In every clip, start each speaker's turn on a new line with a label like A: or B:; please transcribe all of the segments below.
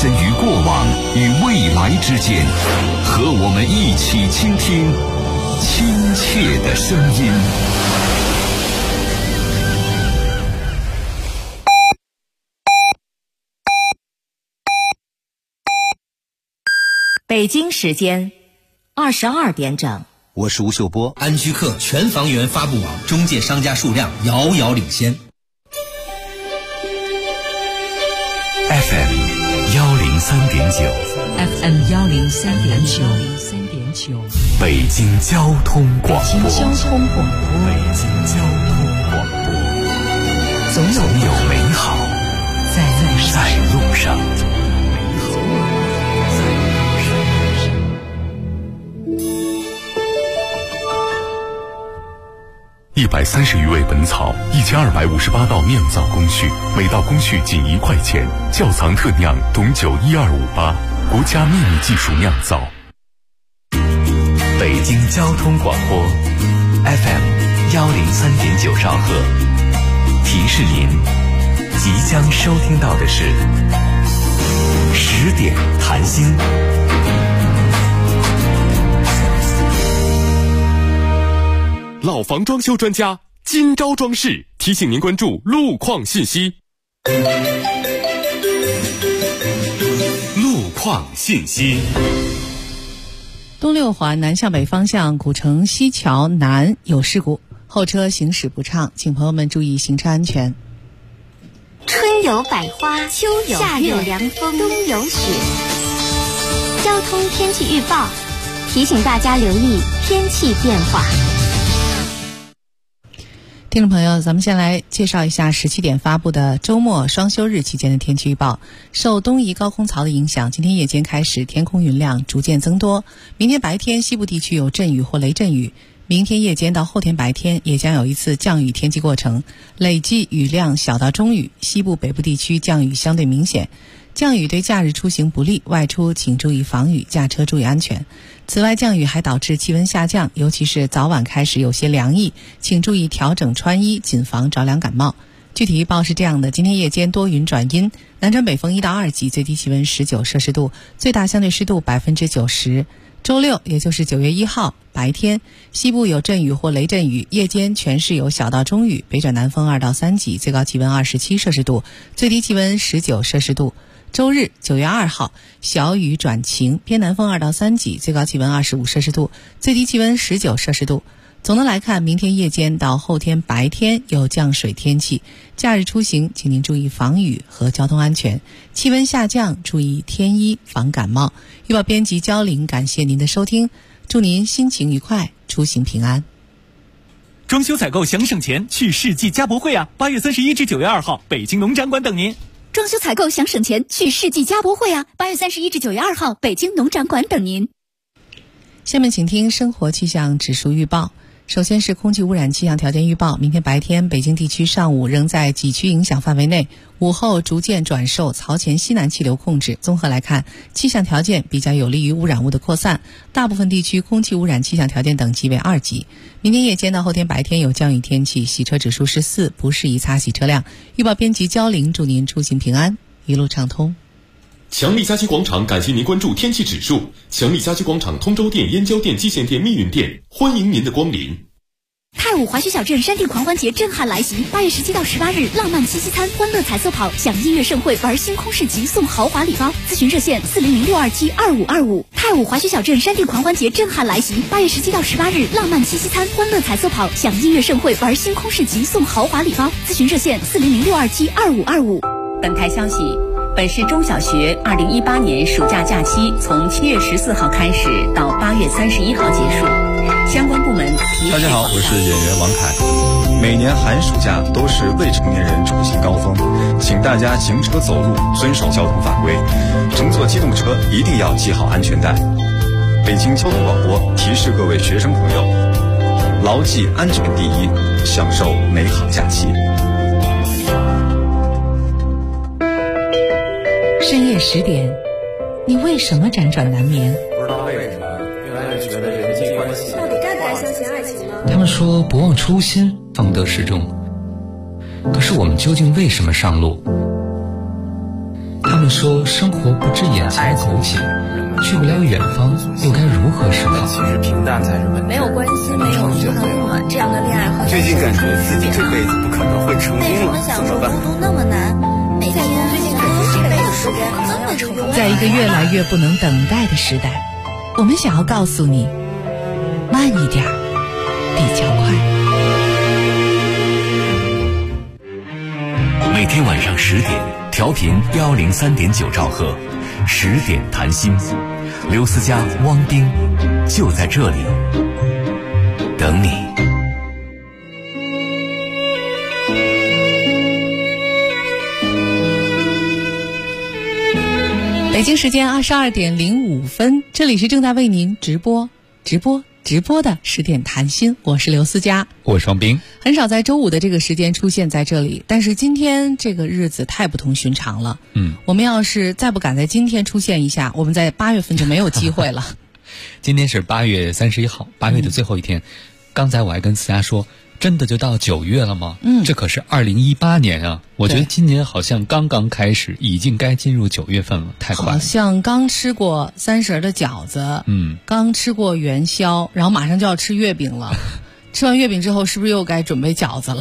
A: 身于过往与未来之间，和我们一起倾听亲切的声音。
B: 北京时间22点整。
C: 我是吴秀波。
D: 安居客全房源发布网中介商家数量遥遥领先。
A: FM 103.9
E: FM 103.9
A: 北京交通广播。
E: 北京交通广播，总有美好在路上。
A: 130余味本草，1258道酿造工序，每道工序仅1块钱。窖藏特酿董酒12588，国家秘密技术酿造。北京交通广播 FM 103.9兆赫，提示您即将收听到的是10点谈心。
F: 老房装修专家今朝装饰提醒您关注路况信息。路况信息。
G: 东六环南向北方向古城西桥南有事故，后车行驶不畅，请朋友们注意行车安全。
H: 春有百花，秋有夏有凉风，冬有雪。交通天气预报提醒大家留意天气变化。
G: 听众朋友，咱们先来介绍一下17点发布的周末双休日期间的天气预报。受东移高空槽的影响，今天夜间开始天空云量逐渐增多，明天白天西部地区有阵雨或雷阵雨，明天夜间到后天白天也将有一次降雨天气过程，累计雨量小到中雨，西部北部地区降雨相对明显。降雨对假日出行不利，外出请注意防雨，驾车注意安全。此外，降雨还导致气温下降，尤其是早晚开始有些凉意，请注意调整穿衣，谨防着凉感冒。具体预报是这样的：今天夜间多云转阴，南转北风1到2级，最低气温19摄氏度，最大相对湿度90%。周六，也就是9月1号白天，西部有阵雨或雷阵雨，夜间全市有小到中雨，北转南风2到3级，最高气温27摄氏度，最低气温19摄氏度。周日9月2号小雨转晴，偏南风2到3级，最高气温25摄氏度，最低气温19摄氏度。总的来看，明天夜间到后天白天有降水天气，假日出行请您注意防雨和交通安全，气温下降注意添衣防感冒。预报编辑焦玲，感谢您的收听，祝您心情愉快，出行平安。
I: 装修采购想省钱，去世纪家博会啊！8月31至9月2号，北京农展馆等您。
J: 装修采购想省钱，去世纪家博会啊！8月31至9月2号，北京农展馆等您。
G: 下面请听生活气象指数预报。首先是空气污染气象条件预报，明天白天北京地区上午仍在几区影响范围内，午后逐渐转受槽前西南气流控制。综合来看，气象条件比较有利于污染物的扩散，大部分地区空气污染气象条件等级为2级。明天夜间到后天白天有降雨天气，洗车指数是4，不适宜擦洗车辆。预报编辑焦玲，祝您出行平安，一路畅通。
F: 强力家居广场感谢您关注天气指数。强力家居广场通州店、燕郊店、蓟县店、密云店，欢迎您的光临。
J: 太武滑雪小镇山地狂欢节震撼来袭，8月17到18日，浪漫七夕餐、欢乐彩色跑、享音乐盛会、玩星空市集、送豪华礼包。咨询热线400-627-2525。太武滑雪小镇山地狂欢节震撼来袭，8月17到18日，浪漫七夕餐、欢乐彩色跑、享音乐盛会、玩星空市集、送豪华礼包。咨询热线400-627-2525。
B: 本台消息，本市中小学2018年暑假假期从7月14号开始到8月31号结束，相关部门提示。
K: 大家好，我是演员王凯。每年寒暑假都是未成年人出行高峰，请大家行车走路遵守交通法规，乘坐机动车一定要系好安全带。北京交通广播提示各位学生朋友，牢记安全第一，享受美好假期。
E: 深夜10点，你为什么辗转难眠？
L: 不知道为什么，越来越觉得人际关系
M: 到底该不该相信爱情呢？
N: 他们说不忘初心，方得始终。可是我们究竟为什么上路？他们们说生活不止眼前苟且，去不了远方，又该如何是好？
L: 其实平淡才是问题。
C: 没有关系，没有长久温暖，这样的恋爱和
L: 最近感觉自己这辈子不可能会成功了，怎么办？
C: 孤独那么难，每天最近感觉这辈子时间可能要成功。
G: 在一个越来越不能等待的时代，我们想要告诉你，慢一点比较快。
E: 每天晚上10点，调频103.9兆赫，10点谈心，刘思佳、汪丁就在这里等你。
G: 北京时间22点05分，这里是正在为您直播的10点谈心，我是刘思佳，
M: 我是王斌。
G: 很少在周五的这个时间出现在这里，但是今天这个日子太不同寻常了。我们要是再不赶在今天出现一下，我们在8月份就没有机会了。
M: 今天是8月31号，8月的最后一天。刚才我还跟思佳说，真的就到9月了吗？这可是2018年啊！我觉得今年好像刚刚开始，已经该进入9月份了，太快了。
G: 好像刚吃过30的饺子，刚吃过元宵，然后马上就要吃月饼了。吃完月饼之后，是不是又该准备饺子了？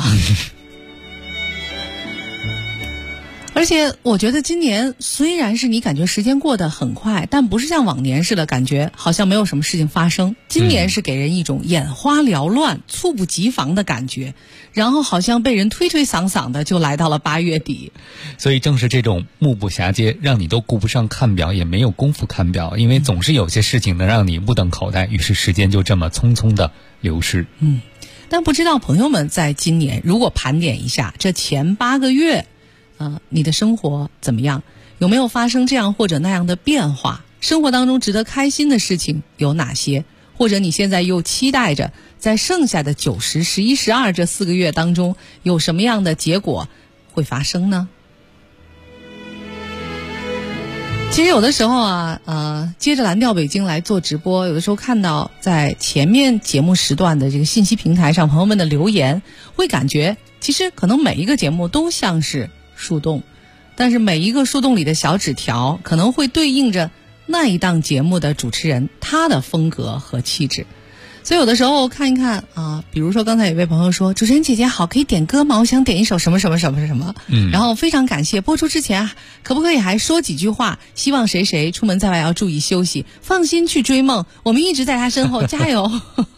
G: 而且我觉得今年虽然是你感觉时间过得很快，但不是像往年似的感觉好像没有什么事情发生。今年是给人一种眼花缭乱、猝不及防的感觉，然后好像被人推推搡搡的就来到了8月底。
M: 所以正是这种目不暇接，让你都顾不上看表，也没有功夫看表，因为总是有些事情能让你目瞪口呆，于是时间就这么匆匆的流逝。
G: 但不知道朋友们在今年如果盘点一下这前8个月你的生活怎么样？有没有发生这样或者那样的变化？生活当中值得开心的事情有哪些？或者你现在又期待着在剩下的9、10、11、12这4个月当中有什么样的结果会发生呢？其实有的时候接着蓝调北京来做直播，有的时候看到在前面节目时段的这个信息平台上朋友们的留言，会感觉其实可能每一个节目都像是树洞，但是每一个树洞里的小纸条可能会对应着那一档节目的主持人他的风格和气质。所以有的时候看一看比如说刚才有位朋友说，主持人姐姐好，可以点歌吗？我想点一首什么什么什么什么。然后非常感谢，播出之前可不可以还说几句话，希望谁谁出门在外要注意休息，放心去追梦，我们一直在他身后，加油。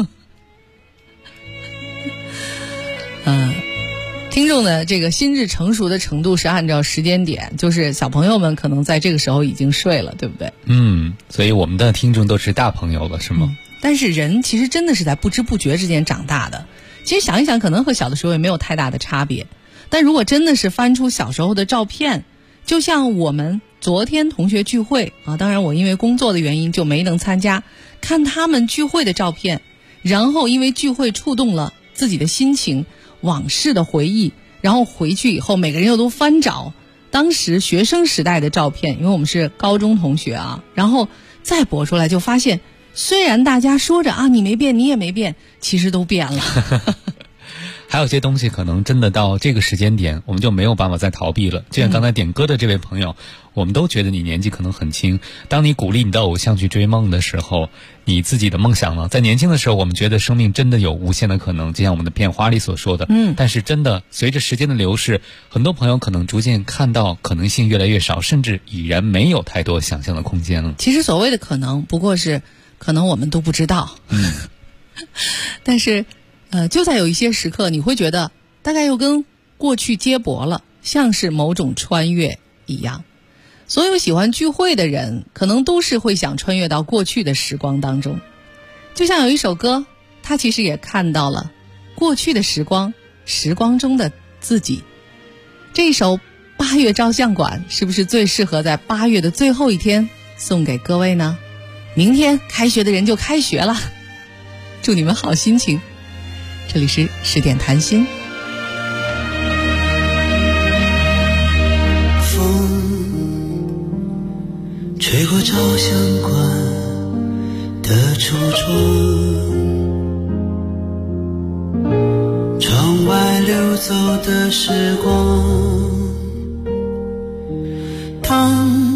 G: 听众的这个心智成熟的程度是按照时间点，就是小朋友们可能在这个时候已经睡了，对不对？
M: 所以我们的听众都是大朋友了，是吗？
G: 但是人其实真的是在不知不觉之间长大的。其实想一想，可能和小的时候也没有太大的差别。但如果真的是翻出小时候的照片，就像我们昨天同学聚会当然我因为工作的原因就没能参加，看他们聚会的照片，然后因为聚会触动了自己的心情，往事的回忆，然后回去以后每个人又都翻找当时学生时代的照片，因为我们是高中同学然后再播出来，就发现虽然大家说着你没变你也没变，其实都变了。
M: 还有些东西可能真的到这个时间点我们就没有办法再逃避了。就像刚才点歌的这位朋友，我们都觉得你年纪可能很轻，当你鼓励你的偶像去追梦的时候，你自己的梦想呢，在年轻的时候我们觉得生命真的有无限的可能，就像我们的片花里所说的但是真的随着时间的流逝，很多朋友可能逐渐看到可能性越来越少，甚至已然没有太多想象的空间了。
G: 其实所谓的可能不过是可能我们都不知道但是就在有一些时刻，你会觉得大概又跟过去接驳了，像是某种穿越一样。所有喜欢聚会的人可能都是会想穿越到过去的时光当中。就像有一首歌，它其实也看到了过去的时光，时光中的自己。这一首8月照相馆是不是最适合在8月的最后一天送给各位呢？明天开学的人就开学了，祝你们好心情。这里是10点谈心。
O: 风吹过照相馆的橱窗，窗外流走的时光，当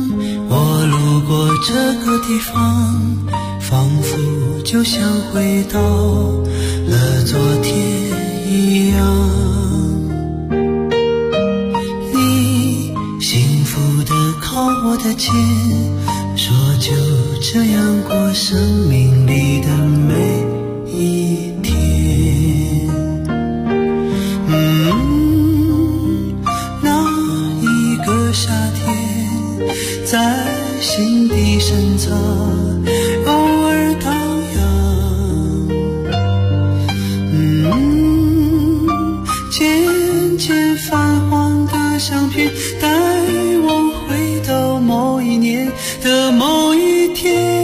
O: 过这个地方，仿佛就像回到了昨天一样。你幸福地靠我的肩，说就这样过生命里的每一天。那一个夏天在心底深藏，偶尔荡漾。渐渐泛黄的相片，带我回到某一年的某一天。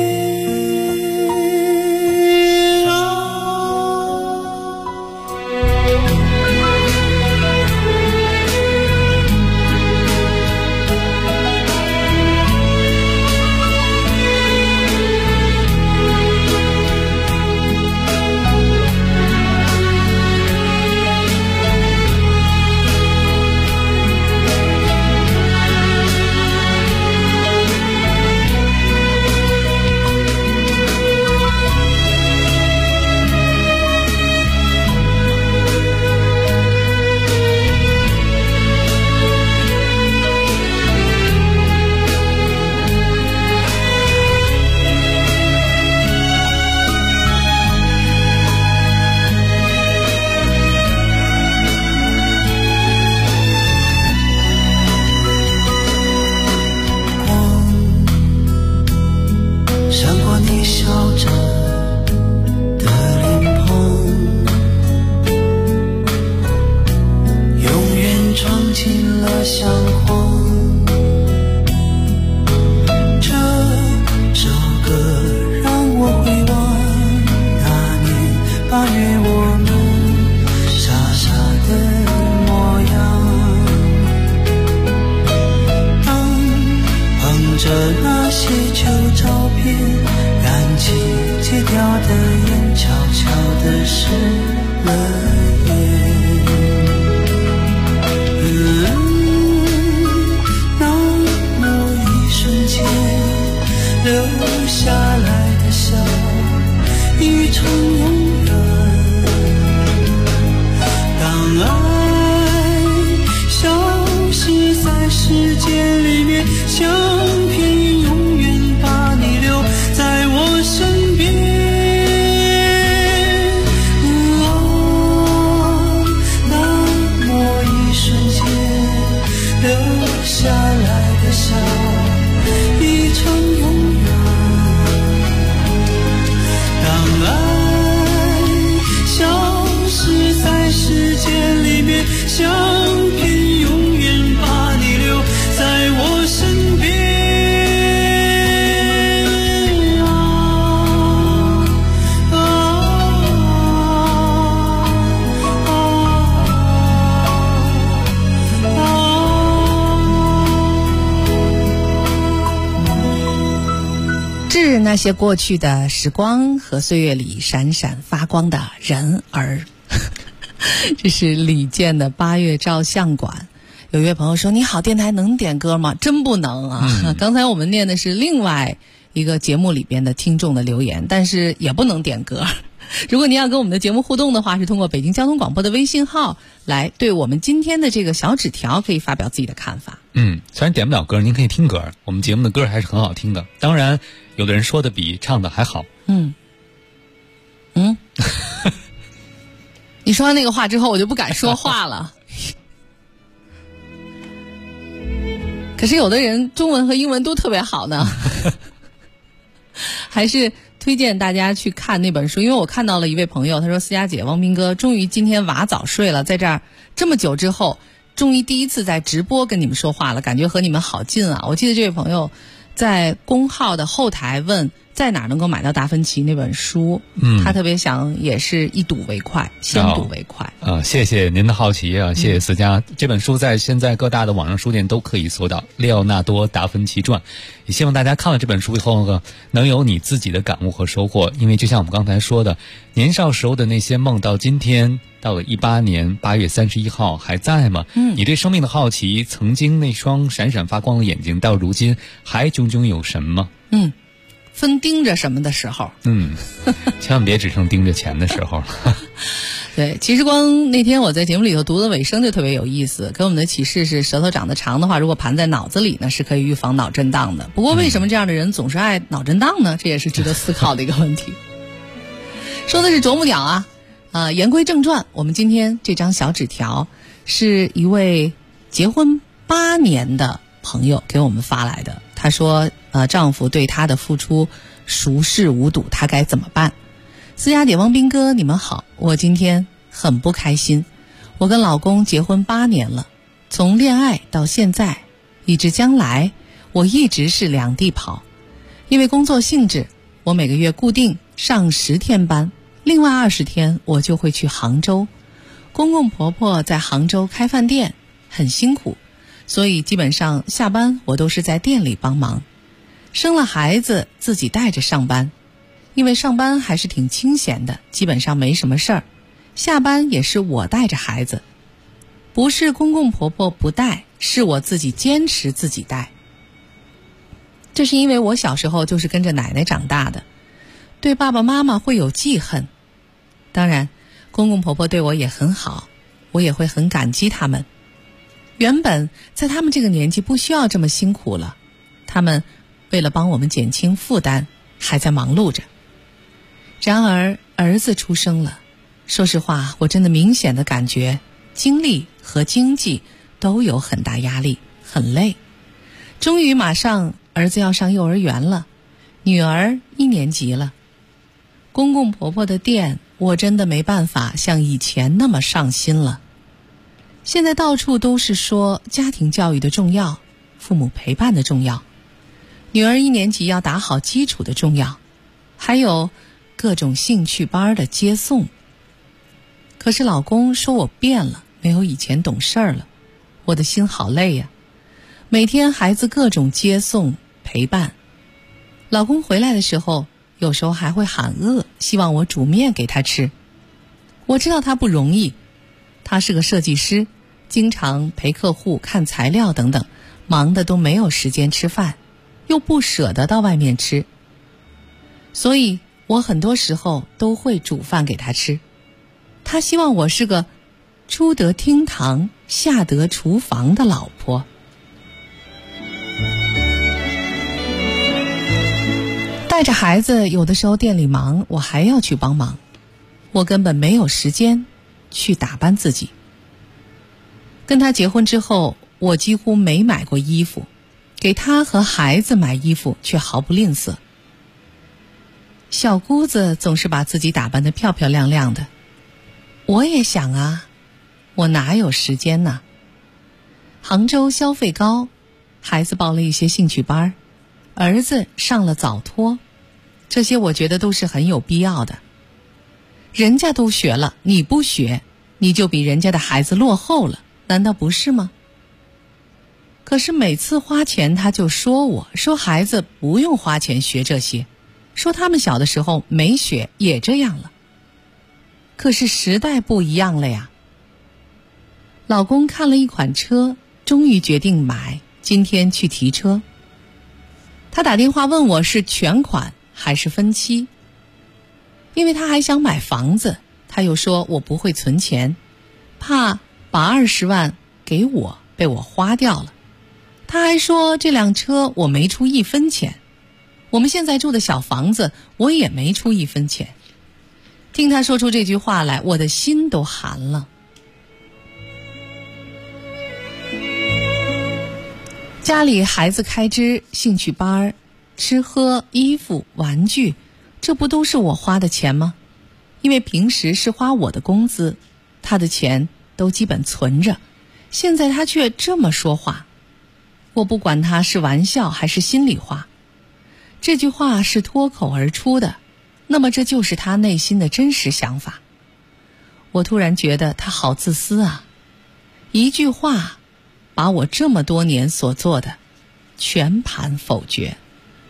G: 那些过去的时光和岁月里闪闪发光的人儿。这是李健的8月照相馆。有一位朋友说，你好，电台能点歌吗？真不能啊。刚才我们念的是另外一个节目里边的听众的留言，但是也不能点歌。如果您要跟我们的节目互动的话，是通过北京交通广播的微信号来对我们今天的这个小纸条可以发表自己的看法。
M: 虽然点不了歌，您可以听歌，我们节目的歌还是很好听的。当然有的人说的比唱的还好。
G: 你说完那个话之后，我就不敢说话了。可是有的人中文和英文都特别好呢。还是推荐大家去看那本书，因为我看到了一位朋友，他说，思佳姐，汪斌哥终于今天娃早睡了，在这儿这么久之后终于第一次在直播跟你们说话了，感觉和你们好近啊。我记得这位朋友在公号的后台问在哪儿能够买到达芬奇那本书，他特别想也是一睹为快，先睹为快。
M: 谢谢您的好奇啊，谢谢思佳。这本书在现在各大的网上书店都可以搜到《列奥纳多·达芬奇传》，也希望大家看了这本书以后呢，能有你自己的感悟和收获。因为就像我们刚才说的，年少时候的那些梦，到今天到了18年8月31号还在吗？你对生命的好奇，曾经那双闪闪发光的眼睛，到如今还炯炯有神吗？
G: 分盯着什么的时候，
M: 千万别只剩盯着钱的时候了。
G: 对，其实光那天我在节目里头读的尾声就特别有意思，给我们的启示是，舌头长得长的话，如果盘在脑子里呢，是可以预防脑震荡的。不过为什么这样的人总是爱脑震荡呢？这也是值得思考的一个问题。说的是啄木鸟啊，言归正传，我们今天这张小纸条是一位结婚8年的朋友给我们发来的。她说丈夫对她的付出熟视无睹，她该怎么办？思佳姐、汪斌哥，你们好，我今天很不开心。我跟老公结婚8年了，从恋爱到现在以至将来，我一直是两地跑。因为工作性质，我每个月固定上10天班，另外20天我就会去杭州。公公婆婆在杭州开饭店，很辛苦，所以基本上下班我都是在店里帮忙。生了孩子自己带着上班，因为上班还是挺清闲的，基本上没什么事儿。下班也是我带着孩子，不是公公婆婆不带，是我自己坚持自己带。这是因为我小时候就是跟着奶奶长大的，对爸爸妈妈会有记恨。当然公公婆婆对我也很好，我也会很感激他们。原本在他们这个年纪不需要这么辛苦了，他们为了帮我们减轻负担还在忙碌着。然而儿子出生了，说实话我真的明显的感觉精力和经济都有很大压力，很累。终于马上儿子要上幼儿园了，女儿1年级了。公公婆婆的店我真的没办法像以前那么上心了。现在到处都是说家庭教育的重要，父母陪伴的重要，女儿1年级要打好基础的重要，还有各种兴趣班的接送。可是老公说我变了，没有以前懂事儿了，我的心好累呀。每天孩子各种接送陪伴，老公回来的时候有时候还会喊饿，希望我煮面给他吃。我知道他不容易，他是个设计师，经常陪客户看材料等等，忙得都没有时间吃饭，又不舍得到外面吃，所以我很多时候都会煮饭给他吃。他希望我是个出得厅堂下得厨房的老婆。带着孩子，有的时候店里忙，我还要去帮忙，我根本没有时间去打扮自己。跟他结婚之后，我几乎没买过衣服，给他和孩子买衣服却毫不吝啬。小姑子总是把自己打扮得漂漂亮亮的，我也想啊，我哪有时间呢？杭州消费高，孩子报了一些兴趣班，儿子上了早托，这些我觉得都是很有必要的。人家都学了，你不学，你就比人家的孩子落后了，难道不是吗？可是每次花钱他就说孩子不用花钱学这些，说他们小的时候没学也这样了。可是时代不一样了呀。老公看了一款车，终于决定买，今天去提车。他打电话问我是全款还是分期，因为他还想买房子，他又说我不会存钱，怕把20万给我被我花掉了。他还说这辆车我没出1分钱，我们现在住的小房子我也没出1分钱。听他说出这句话来，我的心都寒了。家里孩子开支、兴趣班、吃喝、衣服、玩具，这不都是我花的钱吗？因为平时是花我的工资，他的钱都基本存着，现在他却这么说话，我不管他是玩笑还是心里话。 这句话是脱口而出的，那么这就是他内心的真实想法。我突然觉得他好自私啊，一句话把我这么多年所做的全盘否决。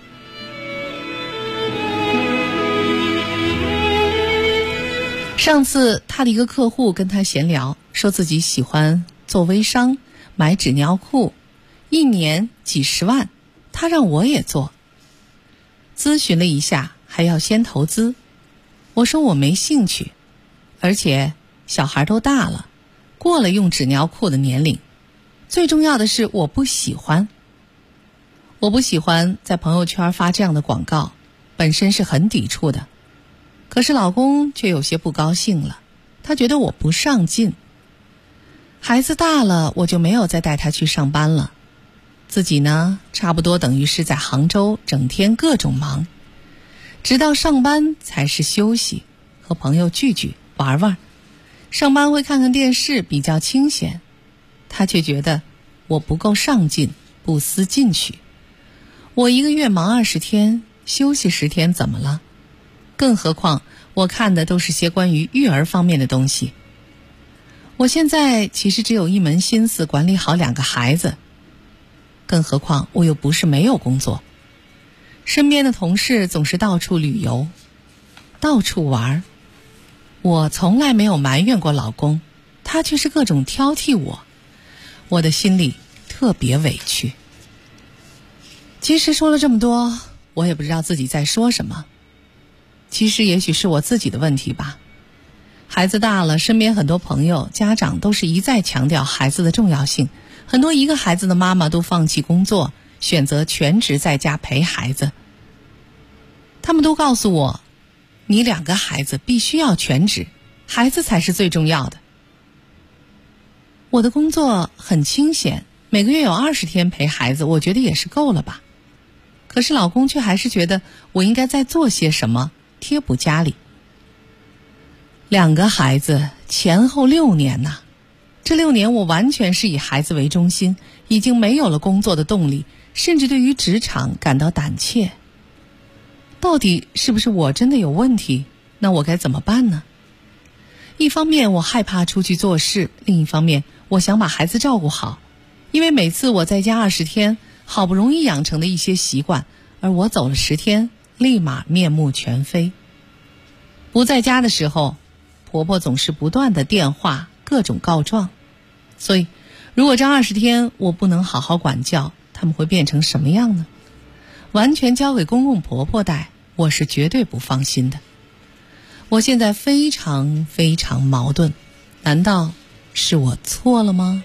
G: 上次他的一个客户跟他闲聊，说自己喜欢做微商，买纸尿裤，1年几10万，他让我也做。咨询了一下，还要先投资。我说我没兴趣，而且小孩都大了，过了用纸尿裤的年龄。最重要的是我不喜欢。我不喜欢在朋友圈发这样的广告，本身是很抵触的。可是老公却有些不高兴了，他觉得我不上进。孩子大了，我就没有再带他去上班了。自己呢，差不多等于是在杭州整天各种忙，直到上班才是休息，和朋友聚聚玩玩。上班会看看电视，比较清闲。他却觉得我不够上进，不思进取。我1个月忙20天，休息10天怎么了？更何况我看的都是些关于育儿方面的东西。我现在其实只有一门心思管理好2个孩子，更何况我又不是没有工作。身边的同事总是到处旅游，到处玩，我从来没有埋怨过老公，他却是各种挑剔我，我的心里特别委屈。其实说了这么多，我也不知道自己在说什么。其实也许是我自己的问题吧。孩子大了，身边很多朋友、家长都是一再强调孩子的重要性，很多1个孩子的妈妈都放弃工作，选择全职在家陪孩子。他们都告诉我，你2个孩子必须要全职，孩子才是最重要的。我的工作很清闲，每个月有20天陪孩子，我觉得也是够了吧。可是老公却还是觉得我应该再做些什么，贴补家里。2个孩子前后6年呐，这6年我完全是以孩子为中心，已经没有了工作的动力，甚至对于职场感到胆怯。到底是不是我真的有问题？那我该怎么办呢？一方面我害怕出去做事，另一方面我想把孩子照顾好，因为每次我在家20天，好不容易养成的一些习惯，而我走了10天，立马面目全非。不在家的时候，婆婆总是不断的电话，各种告状。所以如果这20天我不能好好管教，他们会变成什么样呢？完全交给公公婆婆带，我是绝对不放心的。我现在非常非常矛盾，难道是我错了吗？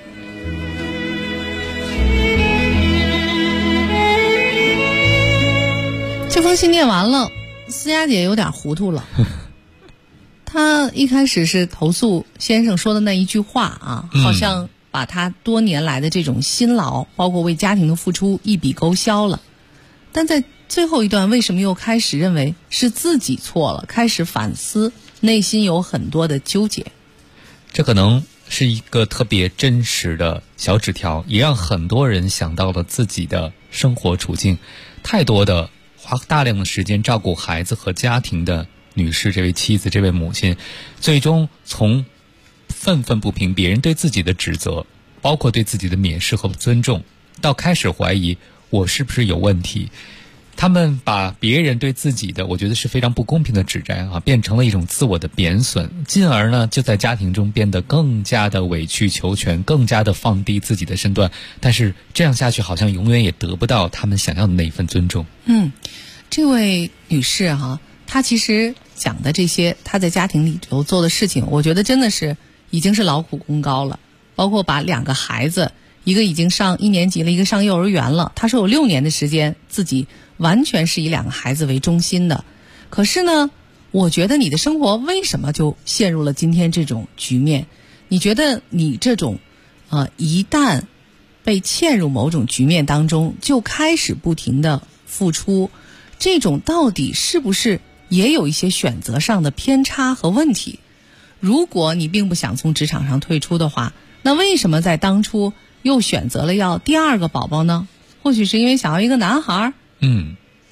G: 这封信念完了，思佳姐有点糊涂了。她一开始是投诉先生说的那一句话啊，好像把她多年来的这种辛劳，包括为家庭的付出一笔勾销了。但在最后一段，为什么又开始认为是自己错了，开始反思，内心有很多的纠结？
M: 这可能是一个特别真实的小纸条，也让很多人想到了自己的生活处境。太多的花大量的时间照顾孩子和家庭的女士，这位妻子，这位母亲，最终从愤愤不平别人对自己的指责，包括对自己的蔑视和不尊重，到开始怀疑我是不是有问题。他们把别人对自己的，我觉得是非常不公平的指摘啊，变成了一种自我的贬损，进而呢就在家庭中变得更加的委曲求全，更加的放低自己的身段。但是这样下去好像永远也得不到他们想要的那一份尊重。
G: 这位女士哈，她其实讲的这些她在家庭里头做的事情，我觉得真的是已经是劳苦功高了。包括把2个孩子，一个已经上1年级了，一个上幼儿园了，她说有6年的时间自己完全是以2个孩子为中心的。可是呢，我觉得你的生活为什么就陷入了今天这种局面？你觉得你这种一旦被嵌入某种局面当中，就开始不停的付出，这种到底是不是也有一些选择上的偏差和问题？如果你并不想从职场上退出的话，那为什么在当初又选择了要第2个宝宝呢？或许是因为想要一个男孩。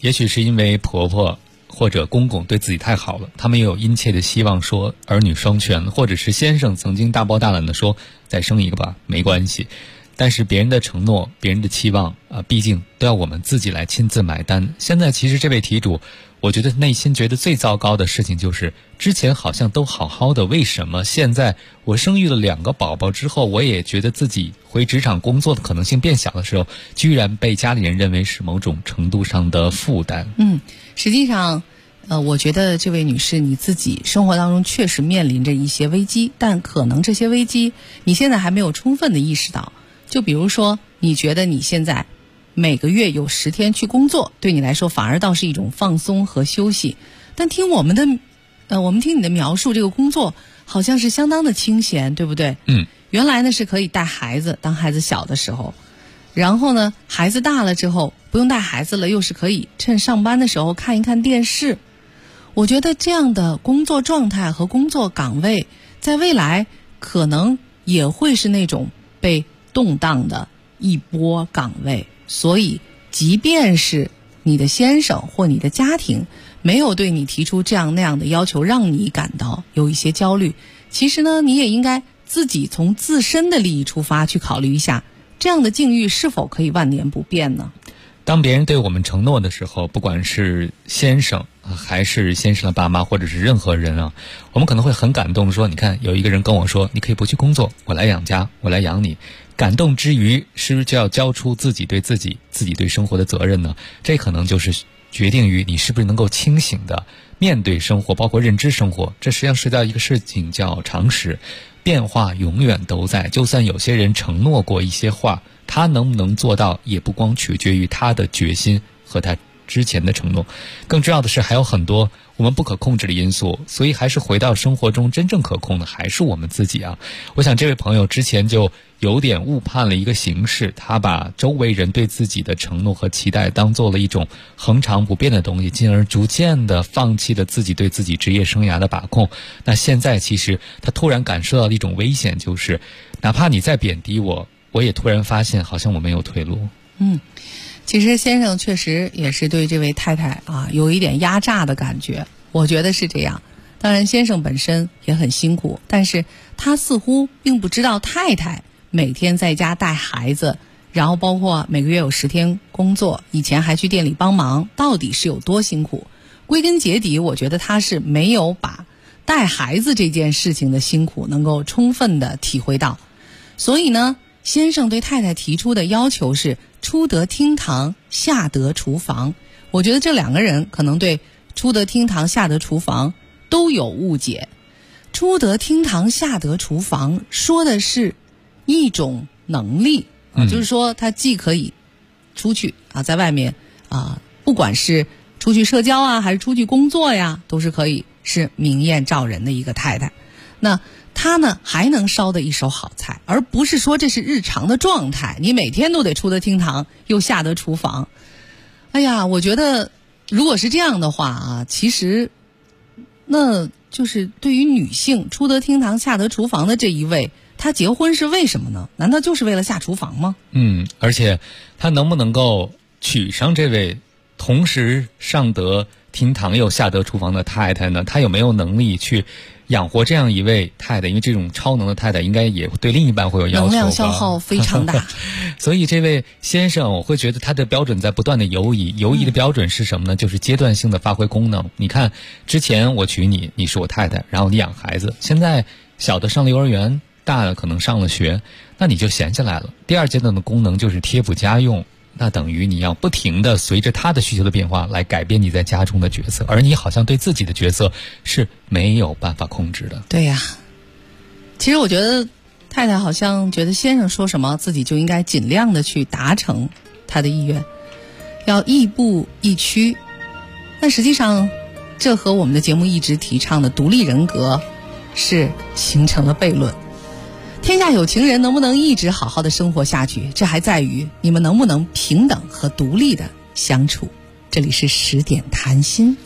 M: 也许是因为婆婆或者公公对自己太好了，他们也有殷切的希望说儿女双全，或者是先生曾经大包大揽的说再生一个吧，没关系。但是别人的承诺，别人的期望毕竟都要我们自己来亲自买单。现在其实这位题主，我觉得内心觉得最糟糕的事情就是之前好像都好好的，为什么现在我生育了2个宝宝之后，我也觉得自己回职场工作的可能性变小的时候，居然被家里人认为是某种程度上的负担。
G: 实际上我觉得这位女士你自己生活当中确实面临着一些危机，但可能这些危机你现在还没有充分的意识到。就比如说你觉得你现在每个月有10天去工作，对你来说反而倒是一种放松和休息，但听我们听你的描述，这个工作好像是相当的清闲，对不对？原来呢是可以带孩子，当孩子小的时候，然后呢孩子大了之后不用带孩子了，又是可以趁上班的时候看一看电视。我觉得这样的工作状态和工作岗位在未来可能也会是那种被动荡的一波岗位，所以即便是你的先生或你的家庭没有对你提出这样那样的要求，让你感到有一些焦虑，其实呢你也应该自己从自身的利益出发去考虑一下，这样的境遇是否可以万年不变呢？
M: 当别人对我们承诺的时候，不管是先生还是先生的爸妈或者是任何人啊，我们可能会很感动，说你看有一个人跟我说你可以不去工作，我来养家，我来养你。感动之余是不是就要交出自己对生活的责任呢？这可能就是决定于你是不是能够清醒的面对生活，包括认知生活。这实际上涉及到一个事情叫常识，变化永远都在，就算有些人承诺过一些话，他能不能做到也不光取决于他的决心和他之前的承诺，更重要的是还有很多我们不可控制的因素，所以还是回到生活中真正可控的还是我们自己啊。我想这位朋友之前就有点误判了一个形式，他把周围人对自己的承诺和期待当做了一种恒常不变的东西，进而逐渐的放弃了自己对自己职业生涯的把控。那现在其实他突然感受到的一种危险，就是哪怕你再贬低我，我也突然发现好像我没有退路。
G: 其实先生确实也是对这位太太有一点压榨的感觉，我觉得是这样。当然先生本身也很辛苦，但是他似乎并不知道太太每天在家带孩子，然后包括每个月有10天工作，以前还去店里帮忙，到底是有多辛苦。归根结底我觉得他是没有把带孩子这件事情的辛苦能够充分的体会到。所以呢先生对太太提出的要求是出得厅堂下得厨房。我觉得这2个人可能对出得厅堂下得厨房都有误解。出得厅堂下得厨房说的是一种能力就是说他既可以出去在外面不管是出去社交还是出去工作呀，都是可以是明艳照人的一个太太。那他呢还能烧得一手好菜，而不是说这是日常的状态，你每天都得出得厅堂又下得厨房。哎呀，我觉得如果是这样的话其实那就是对于女性出得厅堂下得厨房的这一位，她结婚是为什么呢？难道就是为了下厨房吗？
M: 而且她能不能够娶上这位同时上得厅堂又下得厨房的太太呢？她有没有能力去养活这样一位太太？因为这种超能的太太应该也对另一半会有要求，
G: 能量消耗非常大。
M: 所以这位先生我会觉得他的标准在不断的游移的标准是什么呢？就是阶段性的发挥功能。你看之前我娶你，你是我太太，然后你养孩子，现在小的上了幼儿园，大的可能上了学，那你就闲下来了。第2阶段的功能就是贴补家用，那等于你要不停的随着他的需求的变化来改变你在家中的角色，而你好像对自己的角色是没有办法控制的。
G: 对呀，其实我觉得太太好像觉得先生说什么自己就应该尽量的去达成他的意愿，要亦步亦趋。但实际上这和我们的节目一直提倡的独立人格是形成了悖论。天下有情人能不能一直好好的生活下去，这还在于你们能不能平等和独立的相处。这里是10点谈心。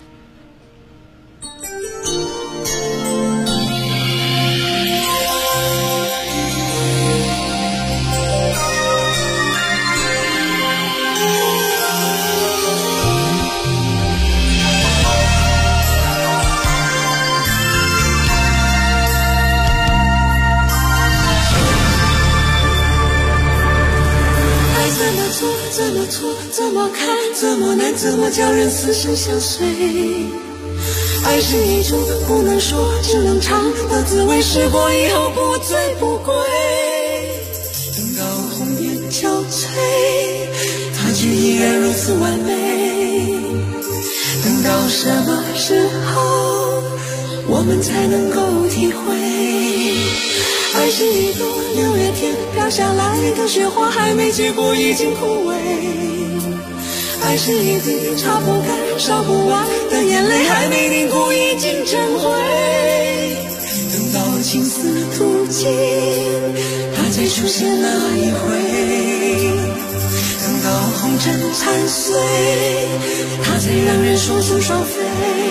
O: 然怎么叫人死生相随？爱是一种不能说只能尝的滋味，试过以后不醉不归。等到红颜憔悴，它却依然如此完美。等到什么时候我们才能够体会？爱是一朵六月天飘下来的雪花，还没结果已经枯萎。爱是一滴擦不干烧不完的眼泪，还没凝固已经成灰。等到青丝吐尽，它再出现那一回。等到红尘残碎，它才让人说出双飞。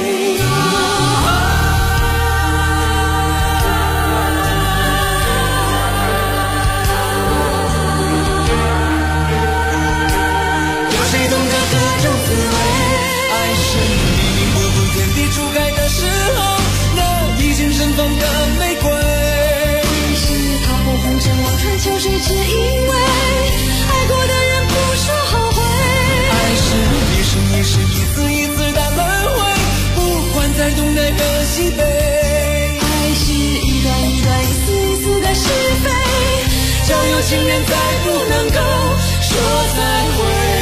O: 秋水只因为爱过的人不说后悔，爱是一生一世一次一次的轮回，不管在东南和西北。爱是一段一段一丝一丝的是非，叫有情人再不能够说再会。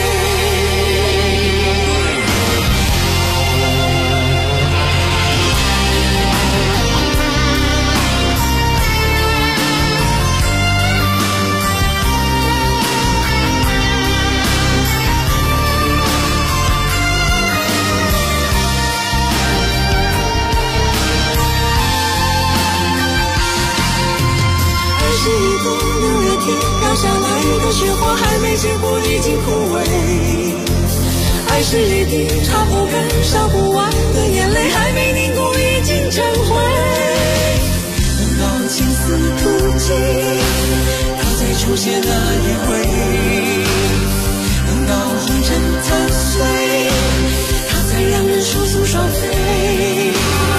O: 飘下来的雪花还没结果已经枯萎，爱是一滴擦不干烧不完的眼泪，还没凝固已经成灰。等到青丝吐尽，它再出现那一回。等到红尘残碎，它才让人说出双飞。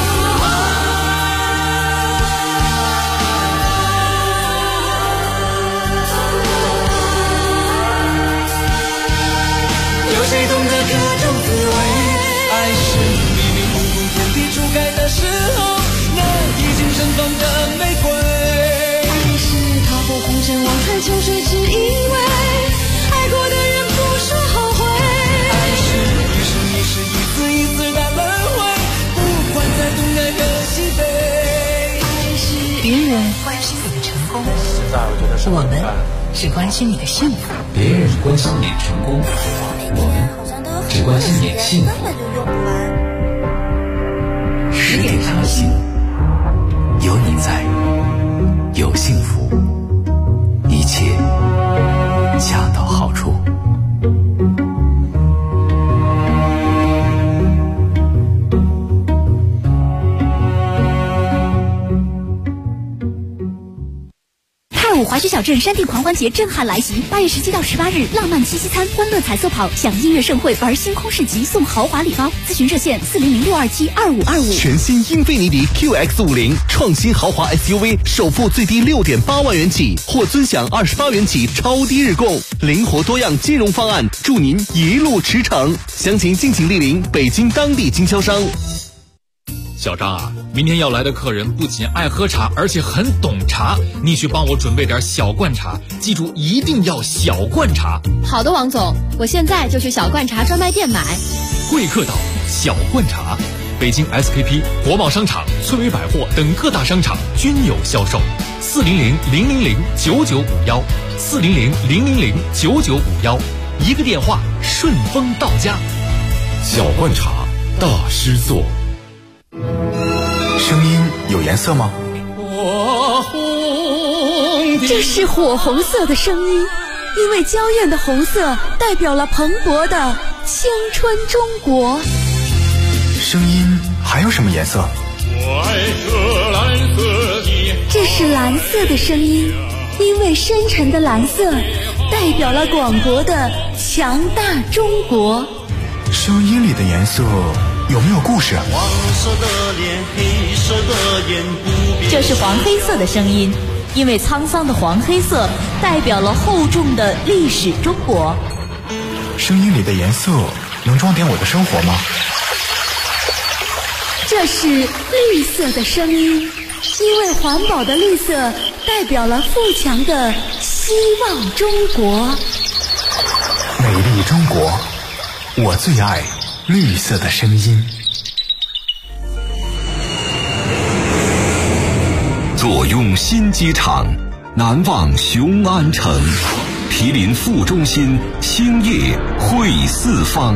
O: 谁懂得各种滋味？爱是迷迷糊糊天地初开的时候，那已经盛放的玫瑰。爱是踏破红尘望穿秋水，只因为爱过的人不说后悔。爱是一生一世一次一次的轮回，不管在东南和西北。爱是
G: 别人关心你的成功，我们只关心你的幸福。
N: 别人关心你的成功，我们只关心你的幸福。
E: 10点谈心，有你在，有幸福，一切恰到好处。
J: 华胥小镇山地狂欢节震撼来袭，8月17到18日，浪漫七夕餐、欢乐彩色跑，享音乐盛会，玩星空市集，送豪华礼包。咨询热线400-627-2525。
P: 全新英菲尼迪 QX50 创新豪华 SUV， 首付最低6.8万元起，或尊享28元起超低日供，灵活多样金融方案，祝您一路驰骋。详情敬请莅临北京当地经销商。
Q: 小张啊，明天要来的客人不仅爱喝茶，而且很懂茶，你去帮我准备点小罐茶，记住一定要小罐茶。
R: 好的，王总，我现在就去小罐茶专卖店买。
Q: 贵客岛小罐茶，北京 SKP、国贸商场、翠微百货等各大商场均有销售。400-000-9951，400-000-9951，一个电话顺丰到家。
F: 小罐茶大师作。
S: 声音有颜色吗？
J: 这是火红色的声音，因为娇艳的红色代表了蓬勃的青春中国。
S: 声音还有什么颜色？
T: 我爱这蓝色的。
J: 这是蓝色的声音，因为深沉的蓝色代表了广博的强大中国。
S: 声音里的颜色有没有故事？
O: 黄色的脸，黑色的眼，不变。
U: 这是黄黑色的声音，因为沧桑的黄黑色代表了厚重的历史中国。
S: 声音里的颜色能装点我的生活吗？
J: 这是绿色的声音，因为环保的绿色代表了富强的希望中国。
S: 美丽中国，我最爱绿色的声音。
P: 坐拥新机场，南望雄安城，毗邻副中心，兴业汇四方。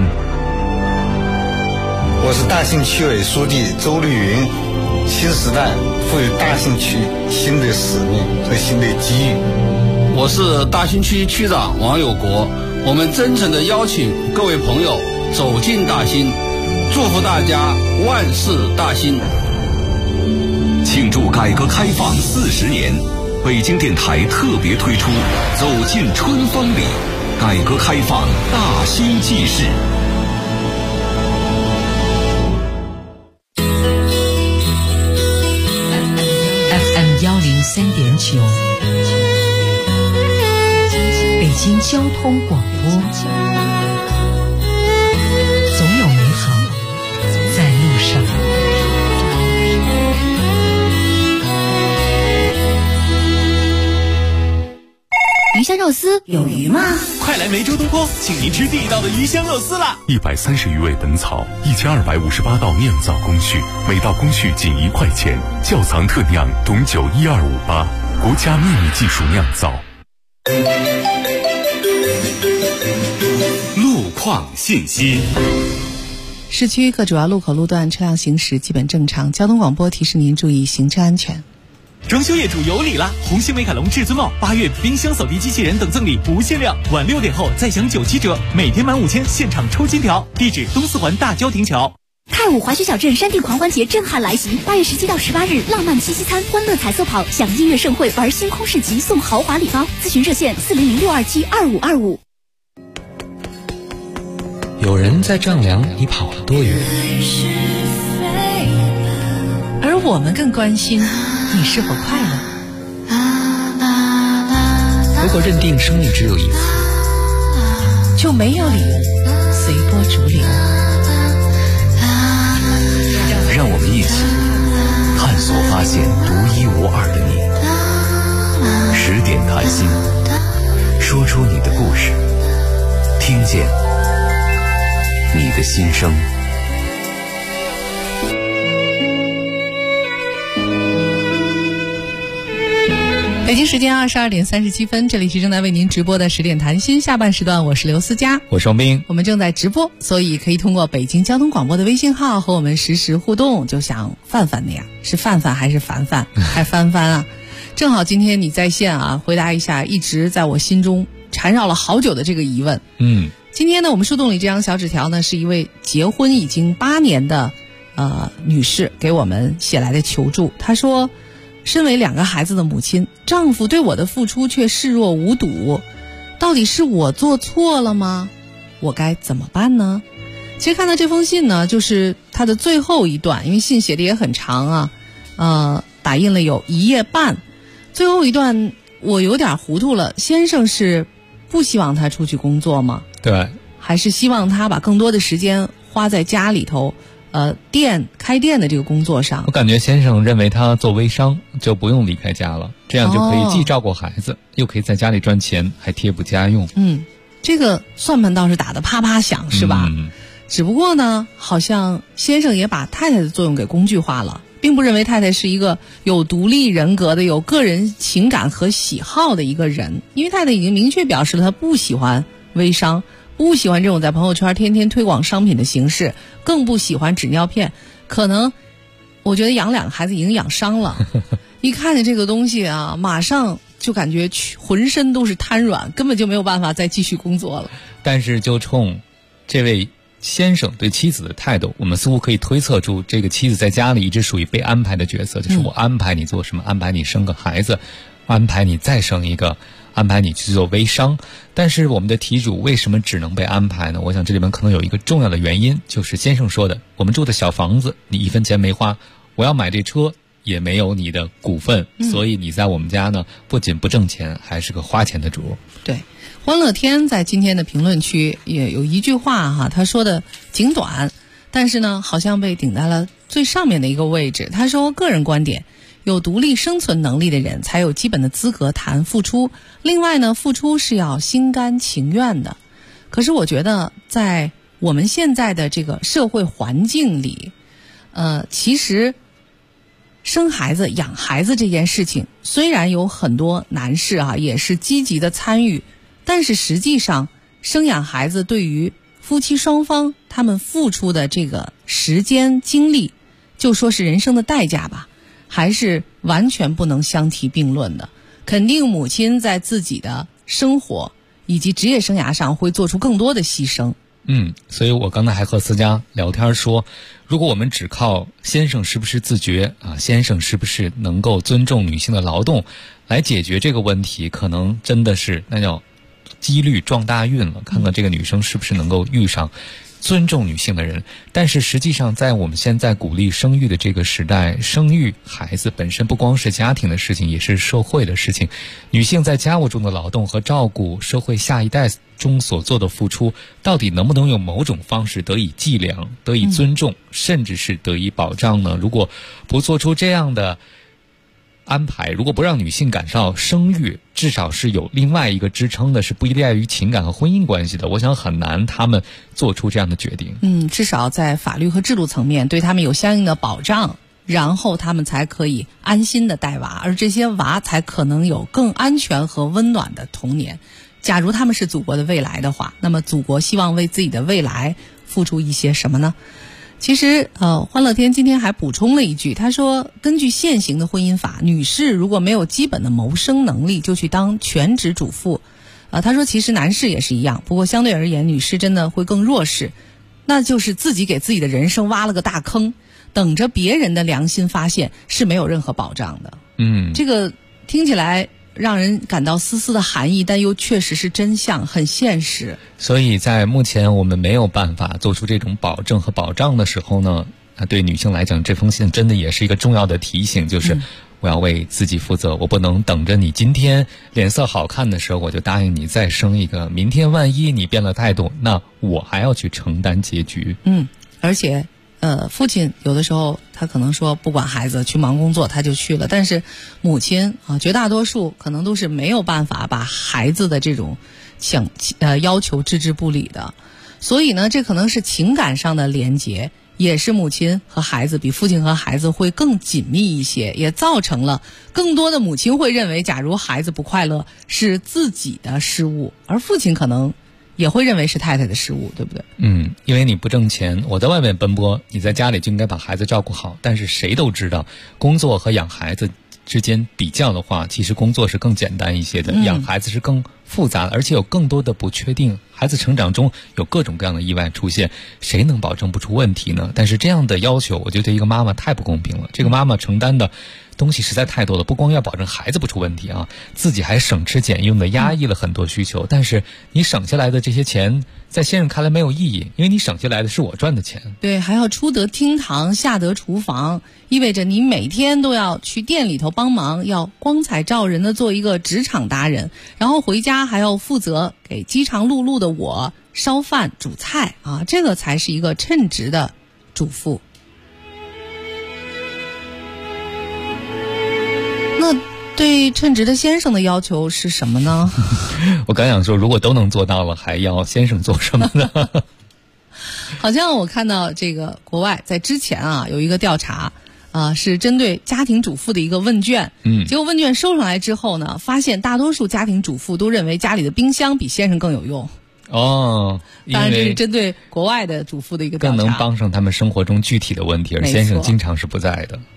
D: 我是大兴区委书记周绿云。新时代赋予大兴区新的使命和新的机遇。
V: 我是大兴区区长王有国。我们真诚地邀请各位朋友走进大兴，祝福大家万事大兴。
P: 庆祝改革开放40年，北京电台特别推出《走进春风里》，改革开放大兴纪事。
W: 103.9，北京交通广播，总有美好在路上。
J: 鱼香肉丝有鱼吗？
I: 快来梅州东坡，请您吃地道的鱼香肉丝啦
A: ！130余味本草，1258道酿造工序，每道工序仅1块钱，窖藏特酿董酒12588，国家秘密技术酿造。
F: 路况信息。
G: 市区各主要路口路段车辆行驶基本正常，交通广播提示您注意行车安全。
I: 装修业主有礼啦！红星美凯龙至尊帽8月冰箱扫地机器人等赠礼不限量，晚6点后再享97折，每天满5000现场抽金条。地址东四环大郊亭桥。
J: 太武滑雪小镇山地狂欢节震撼来袭，8月17到18日，浪漫七夕餐、欢乐彩色跑、享音乐盛会、玩星空市集、送豪华礼包。咨询热线400-627-2525。
N: 有人在丈量你跑了多远，
G: 而我们更关心你是否快乐。
N: 如果认定生命只有一次，
G: 就没有理由随波逐流。
E: 让我们一起探索发现独一无二的你。10点谈心，说出你的故事，听见你的心声。
G: 北京时间22点37分，这里是正在为您直播的10点谈心下半时段，我是刘思佳，
M: 我是王斌，
G: 我们正在直播，所以可以通过北京交通广播的微信号和我们实时互动。就像范范那样，是范范还是凡凡还帆帆啊？正好今天你在线啊，回答一下一直在我心中缠绕了好久的这个疑问。今天呢，我们树洞里这张小纸条呢，是一位结婚已经8年的女士给我们写来的求助。她说，身为2个孩子的母亲，丈夫对我的付出却视若无睹，到底是我做错了吗？我该怎么办呢？其实看到这封信呢，就是她的最后一段，因为信写的也很长啊，打印了有1页半，最后一段我有点糊涂了。先生是不希望她出去工作吗？
M: 对，
G: 还是希望她把更多的时间花在家里头开店的这个工作上？
M: 我感觉先生认为他做微商就不用离开家了，这样就可以既照顾孩子，又可以在家里赚钱，还贴补家用。
G: 这个算盘倒是打得啪啪响，是吧？只不过呢，好像先生也把太太的作用给工具化了，并不认为太太是一个有独立人格的、有个人情感和喜好的一个人，因为太太已经明确表示了她不喜欢微商，不喜欢这种在朋友圈天天推广商品的形式，更不喜欢纸尿片。可能我觉得养2个孩子已经养伤了，一看见这个东西啊，马上就感觉浑身都是瘫软，根本就没有办法再继续工作了。
M: 但是就冲这位先生对妻子的态度，我们似乎可以推测出这个妻子在家里一直属于被安排的角色，就是我安排你做什么，安排你生个孩子，安排你再生一个，安排你去做微商。但是我们的题主为什么只能被安排呢？我想这里面可能有一个重要的原因，就是先生说的，我们住的小房子你1分钱没花，我要买这车也没有你的股份，所以你在我们家呢不仅不挣钱，还是个花钱的主。
G: 对， 欢乐天在今天的评论区也有一句话哈，他说的挺短，但是呢好像被顶在了最上面的一个位置。他说个人观点，有独立生存能力的人才有基本的资格谈付出，另外呢付出是要心甘情愿的。可是我觉得在我们现在的这个社会环境里，其实生孩子养孩子这件事情虽然有很多男士啊也是积极的参与，但是实际上生养孩子对于夫妻双方他们付出的这个时间精力，就说是人生的代价吧，还是完全不能相提并论的。肯定母亲在自己的生活以及职业生涯上会做出更多的牺牲。
M: 所以我刚才还和思佳聊天说，如果我们只靠先生是不是自觉啊，先生是不是能够尊重女性的劳动来解决这个问题，可能真的是那叫几率撞大运了，看看这个女生是不是能够遇上尊重女性的人。但是实际上在我们现在鼓励生育的这个时代，生育孩子本身不光是家庭的事情，也是社会的事情。女性在家务中的劳动和照顾社会下一代中所做的付出，到底能不能用某种方式得以计量、得以尊重，甚至是得以保障呢？如果不做出这样的安排，如果不让女性感受到生育至少是有另外一个支撑的，是不依赖于情感和婚姻关系的，我想很难他们做出这样的决定。
G: 至少在法律和制度层面对他们有相应的保障，然后他们才可以安心的带娃，而这些娃才可能有更安全和温暖的童年。假如他们是祖国的未来的话，那么祖国希望为自己的未来付出一些什么呢？其实欢乐天今天还补充了一句，他说根据现行的婚姻法，女士如果没有基本的谋生能力就去当全职主妇，他说其实男士也是一样，不过相对而言女士真的会更弱势，那就是自己给自己的人生挖了个大坑，等着别人的良心发现，是没有任何保障的。这个听起来让人感到丝丝的寒意，但又确实是真相，很现实。
M: 所以在目前我们没有办法做出这种保证和保障的时候呢，对女性来讲，这封信真的也是一个重要的提醒，就是我要为自己负责，我不能等着你今天脸色好看的时候我就答应你再生一个，明天万一你变了态度，那我还要去承担结局。
G: 而且父亲有的时候他可能说不管孩子去忙工作他就去了，但是母亲绝大多数可能都是没有办法把孩子的这种要求置之不理的。所以呢，这可能是情感上的连结，也是母亲和孩子比父亲和孩子会更紧密一些，也造成了更多的母亲会认为假如孩子不快乐是自己的失误，而父亲可能也会认为是太太的失误，对不对？
M: 因为你不挣钱，我在外面奔波，你在家里就应该把孩子照顾好。但是谁都知道，工作和养孩子之间比较的话，其实工作是更简单一些的，养孩子是更复杂的，而且有更多的不确定。孩子成长中有各种各样的意外出现，谁能保证不出问题呢？但是这样的要求，我觉得对一个妈妈太不公平了。这个妈妈承担的东西实在太多了，不光要保证孩子不出问题啊，自己还省吃俭用的压抑了很多需求。但是你省下来的这些钱，在先生看来没有意义，因为你省下来的是我赚的钱。
G: 对，还要出得厅堂，下得厨房，意味着你每天都要去店里头帮忙，要光彩照人的做一个职场达人，然后回家还要负责给饥肠辘辘的我烧饭煮菜啊，这个才是一个称职的主妇。那对称职的先生的要求是什么呢？
M: 我刚想说，如果都能做到了，还要先生做什么呢？
G: 好像我看到这个国外在之前有一个调查是针对家庭主妇的一个问卷，结果问卷收上来之后呢，发现大多数家庭主妇都认为家里的冰箱比先生更有用。当然这是针对国外的主妇的一个调查，
M: 更能帮上他们生活中具体的问题，而先生经常是不在的，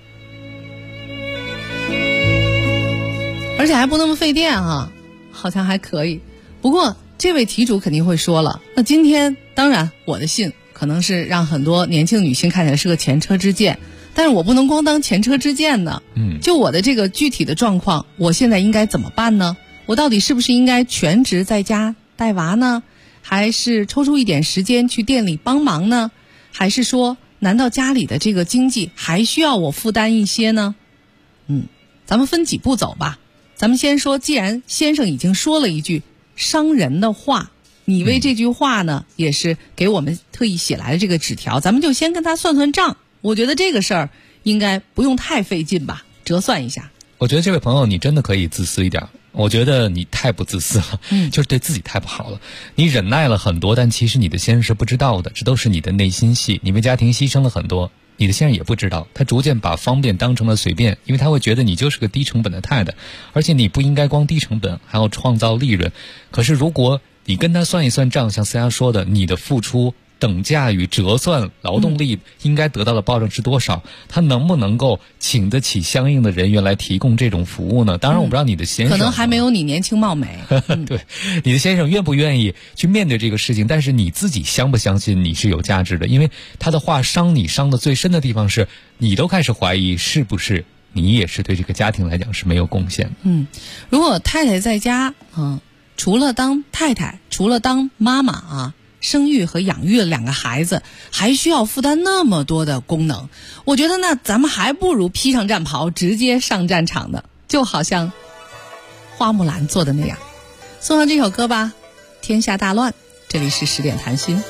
G: 而且还不那么费电好像还可以。不过这位题主肯定会说了，那今天当然我的信可能是让很多年轻女性看起来是个前车之鉴，但是我不能光当前车之鉴呢。就我的这个具体的状况，我现在应该怎么办呢？我到底是不是应该全职在家带娃呢？还是抽出一点时间去店里帮忙呢？还是说难道家里的这个经济还需要我负担一些呢？咱们分几步走吧。咱们先说，既然先生已经说了一句伤人的话，你为这句话呢，也是给我们特意写来的这个纸条，咱们就先跟他算算账。我觉得这个事儿应该不用太费劲吧，折算一下。
M: 我觉得这位朋友你真的可以自私一点，我觉得你太不自私了，就是对自己太不好了。你忍耐了很多，但其实你的先生是不知道的，这都是你的内心戏。你为家庭牺牲了很多，你的先生也不知道，他逐渐把方便当成了随便，因为他会觉得你就是个低成本的太太，而且你不应该光低成本，还要创造利润。可是如果你跟他算一算账，像思佳说的，你的付出等价于折算劳动力应该得到的报酬是多少，他能不能够请得起相应的人员来提供这种服务呢？当然我不知道你的先生
G: 可能还没有你年轻貌美
M: 对，你的先生愿不愿意去面对这个事情，但是你自己相不相信你是有价值的？因为他的话伤你伤的最深的地方是你都开始怀疑是不是你也是对这个家庭来讲是没有贡献。
G: 如果太太在家除了当太太，除了当妈妈生育和养育了2个孩子，还需要负担那么多的功能，我觉得那咱们还不如披上战袍直接上战场的，就好像花木兰做的那样。送上这首歌吧，天下大乱。这里是10点谈心。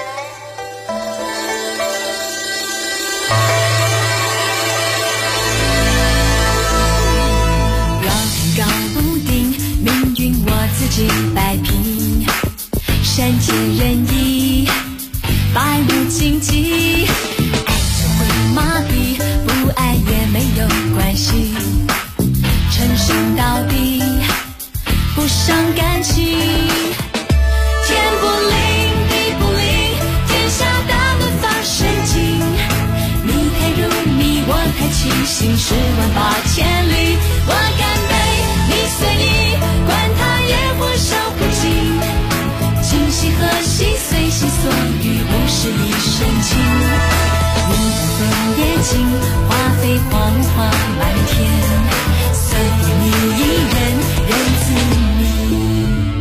B: 老天搞不定，命运我自己摆平，善解人意，百无禁忌，爱就会麻痹，不爱也没有关系，称兄道弟，不伤感情。天不灵，地不灵，天下大乱发神经，你太入迷，我太清醒，10万8千里，我干杯，你随意，管他野火烧不尽，今夕何夕，随心所欲，51深情。云淡风也尽，花飞黄花满天，所以你一人，人自迷。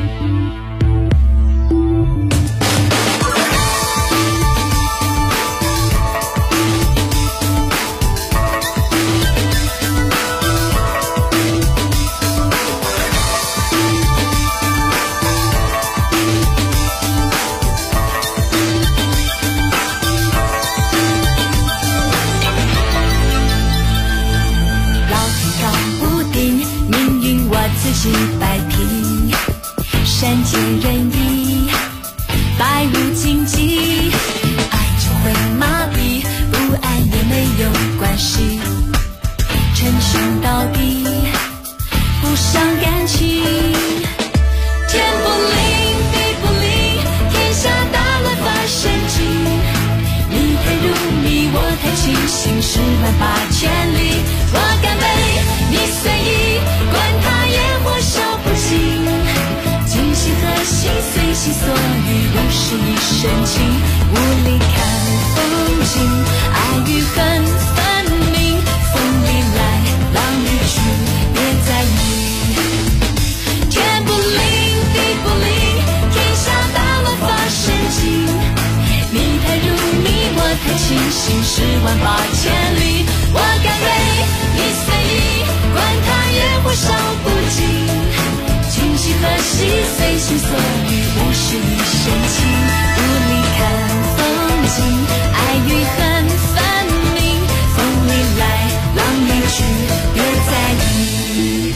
B: 自己摆平，善解人意，百无禁忌，爱就会麻痹，不爱也没有关系，称兄道弟，不伤感情。天不灵，地不灵，天下大乱发神经，你太入迷，我太清醒，10万8千里，我干杯，你随意，管他野火烧不尽，今夕何夕，随心所欲，51深情，雾里看风景，爱与恨分明，风里来，浪里去，别在意。天不灵，地不灵，天下大乱发神经，你太入迷，我太清醒，10万8千里，我干杯，你随意，管他野火烧不尽，今夕何夕，随心所欲，51深情，雾里看风景，爱与恨分明，风里来，浪里去，别在意。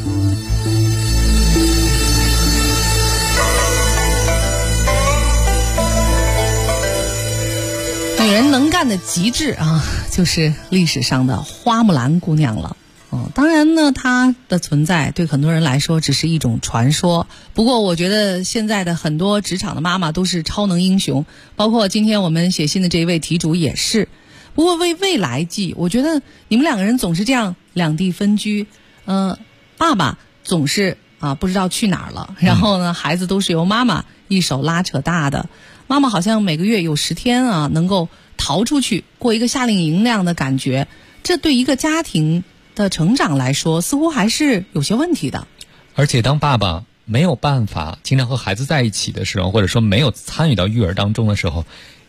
G: 女人能干的极致就是历史上的花木兰姑娘了。当然呢，她的存在对很多人来说只是一种传说。不过我觉得现在的很多职场的妈妈都是超能英雄，包括今天我们写信的这一位题主也是。不过为未来计，我觉得你们2个人总是这样两地分居，爸爸总是不知道去哪儿了，然后呢，孩子都是由妈妈一手拉扯大的。妈妈好像每个月有10天能够逃出去过一个夏令营那样的感觉，这对一个家庭的成长来说似乎还是有些问题的。
M: 而且当爸爸没有办法经常和孩子在一起的时候，或者说没有参与到育儿当中的时候，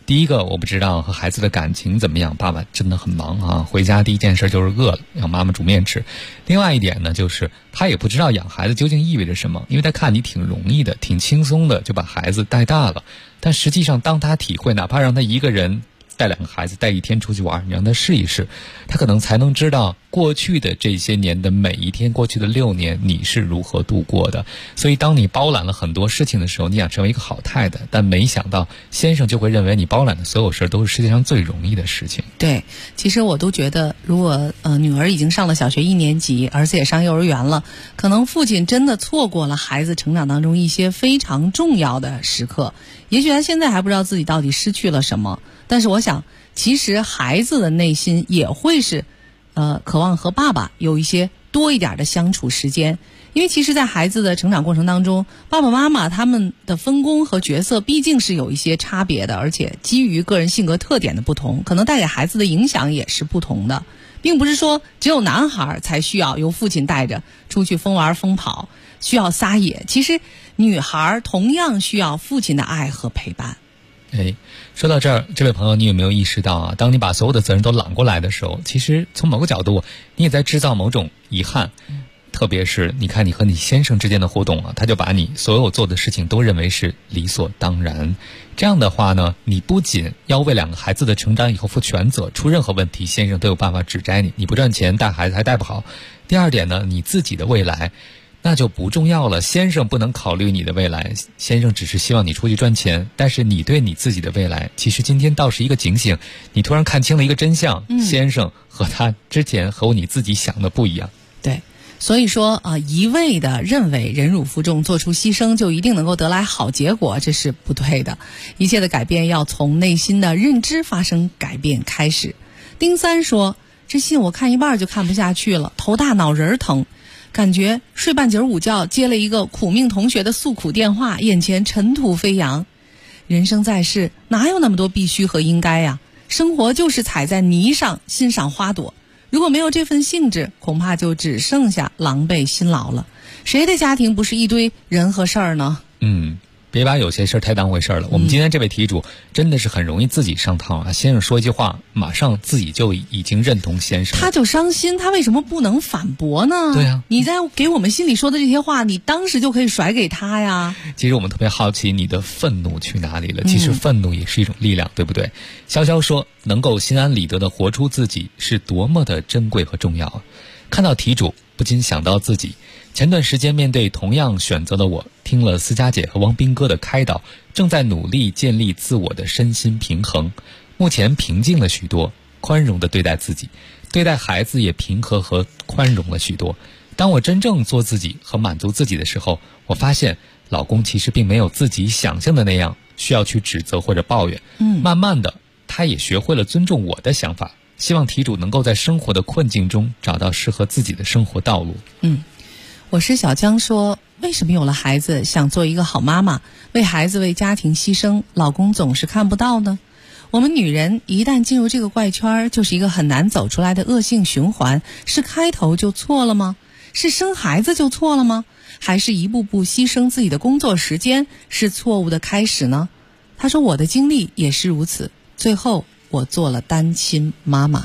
M: 第一个，我不知道和孩子的感情怎么样，爸爸真的很忙啊，回家第一件事就是饿了，让妈妈煮面吃。另外一点呢，就是他也不知道养孩子究竟意味着什么，因为他看你挺容易的，挺轻松的就把孩子带大了，但实际上当他体会，哪怕让他一个人带2个孩子带1天出去玩，你让他试一试，他可能才能知道过去的这些年的每一天，过去的6年你是如何度过的。所以当你包揽了很多事情的时候，你想成为一个好太太，但没想到先生就会认为你包揽的所有事都是世界上最容易的事情。
G: 对，其实我都觉得如果女儿已经上了小学1年级，儿子也上幼儿园了，可能父亲真的错过了孩子成长当中一些非常重要的时刻，也许他现在还不知道自己到底失去了什么，但是我想其实孩子的内心也会是渴望和爸爸有一些多一点的相处时间。因为其实在孩子的成长过程当中，爸爸妈妈他们的分工和角色毕竟是有一些差别的，而且基于个人性格特点的不同，可能带给孩子的影响也是不同的，并不是说只有男孩才需要由父亲带着出去疯玩疯跑，需要撒野，其实女孩同样需要父亲的爱和陪伴。
M: 说到这儿，这位朋友，你有没有意识到啊？当你把所有的责任都揽过来的时候，其实从某个角度，你也在制造某种遗憾。特别是你看你和你先生之间的互动啊，他就把你所有做的事情都认为是理所当然。这样的话呢，你不仅要为2个孩子的成长以后负全责，出任何问题先生都有办法指摘你，你不赚钱带孩子还带不好。第二点呢，你自己的未来那就不重要了，先生不能考虑你的未来，先生只是希望你出去赚钱，但是你对你自己的未来，其实今天倒是一个警醒，你突然看清了一个真相，先生和他之前和你自己想的不一样。
G: 对，所以说一味的认为忍辱负重做出牺牲就一定能够得来好结果，这是不对的。一切的改变要从内心的认知发生改变开始。丁三说，这信我看一半就看不下去了，头大脑仁疼，感觉睡半截午觉接了一个苦命同学的诉苦电话，眼前尘土飞扬。人生在世哪有那么多必须和应该呀？生活就是踩在泥上欣赏花朵，如果没有这份兴致，恐怕就只剩下狼狈辛劳了。谁的家庭不是一堆人和事儿呢？
M: 别把有些事儿太当回事儿了。我们今天这位题主真的是很容易自己上套啊！先生说一句话，马上自己就已经认同先生，
G: 他就伤心，他为什么不能反驳呢？
M: 对啊，
G: 你在给我们心里说的这些话，你当时就可以甩给他呀。
M: 其实我们特别好奇你的愤怒去哪里了，其实愤怒也是一种力量，对不对？潇潇说，能够心安理得的活出自己是多么的珍贵和重要啊！看到题主不禁想到自己前段时间面对同样选择的我，听了思佳姐和汪斌哥的开导，正在努力建立自我的身心平衡，目前平静了许多，宽容地对待自己，对待孩子也平和和宽容了许多。当我真正做自己和满足自己的时候，我发现老公其实并没有自己想象的那样需要去指责或者抱怨，慢慢的他也学会了尊重我的想法。希望题主能够在生活的困境中找到适合自己的生活道路。
G: 我是小江说，为什么有了孩子想做一个好妈妈，为孩子为家庭牺牲，老公总是看不到呢？我们女人一旦进入这个怪圈，就是一个很难走出来的恶性循环。是开头就错了吗？是生孩子就错了吗？还是一步步牺牲自己的工作时间是错误的开始呢？他说，我的经历也是如此，最后我做了单亲妈妈。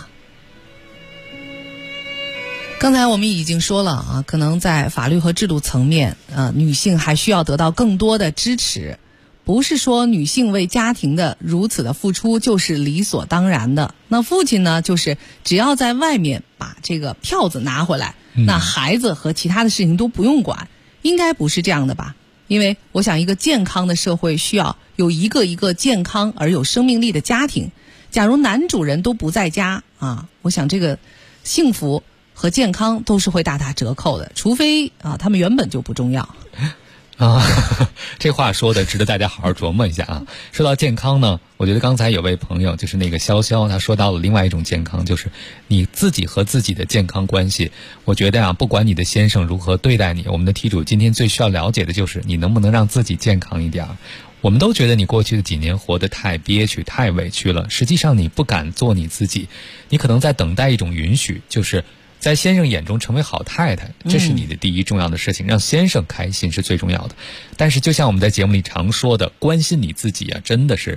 G: 刚才我们已经说了啊，可能在法律和制度层面，女性还需要得到更多的支持。不是说女性为家庭的如此的付出就是理所当然的。那父亲呢，就是只要在外面把这个票子拿回来，那孩子和其他的事情都不用管，应该不是这样的吧？因为我想，一个健康的社会需要有一个一个健康而有生命力的家庭。假如男主人都不在家啊，我想这个幸福和健康都是会大打折扣的，除非他们原本就不重要。
M: 这话说的值得大家好好琢磨一下啊。说到健康呢，我觉得刚才有位朋友就是那个潇潇，他说到了另外一种健康，就是你自己和自己的健康关系。我觉得不管你的先生如何对待你，我们的题主今天最需要了解的就是你能不能让自己健康一点。我们都觉得你过去的几年活得太憋屈太委屈了，实际上你不敢做你自己，你可能在等待一种允许，就是在先生眼中成为好太太，这是你的第一重要的事情，让先生开心是最重要的。但是就像我们在节目里常说的，关心你自己真的是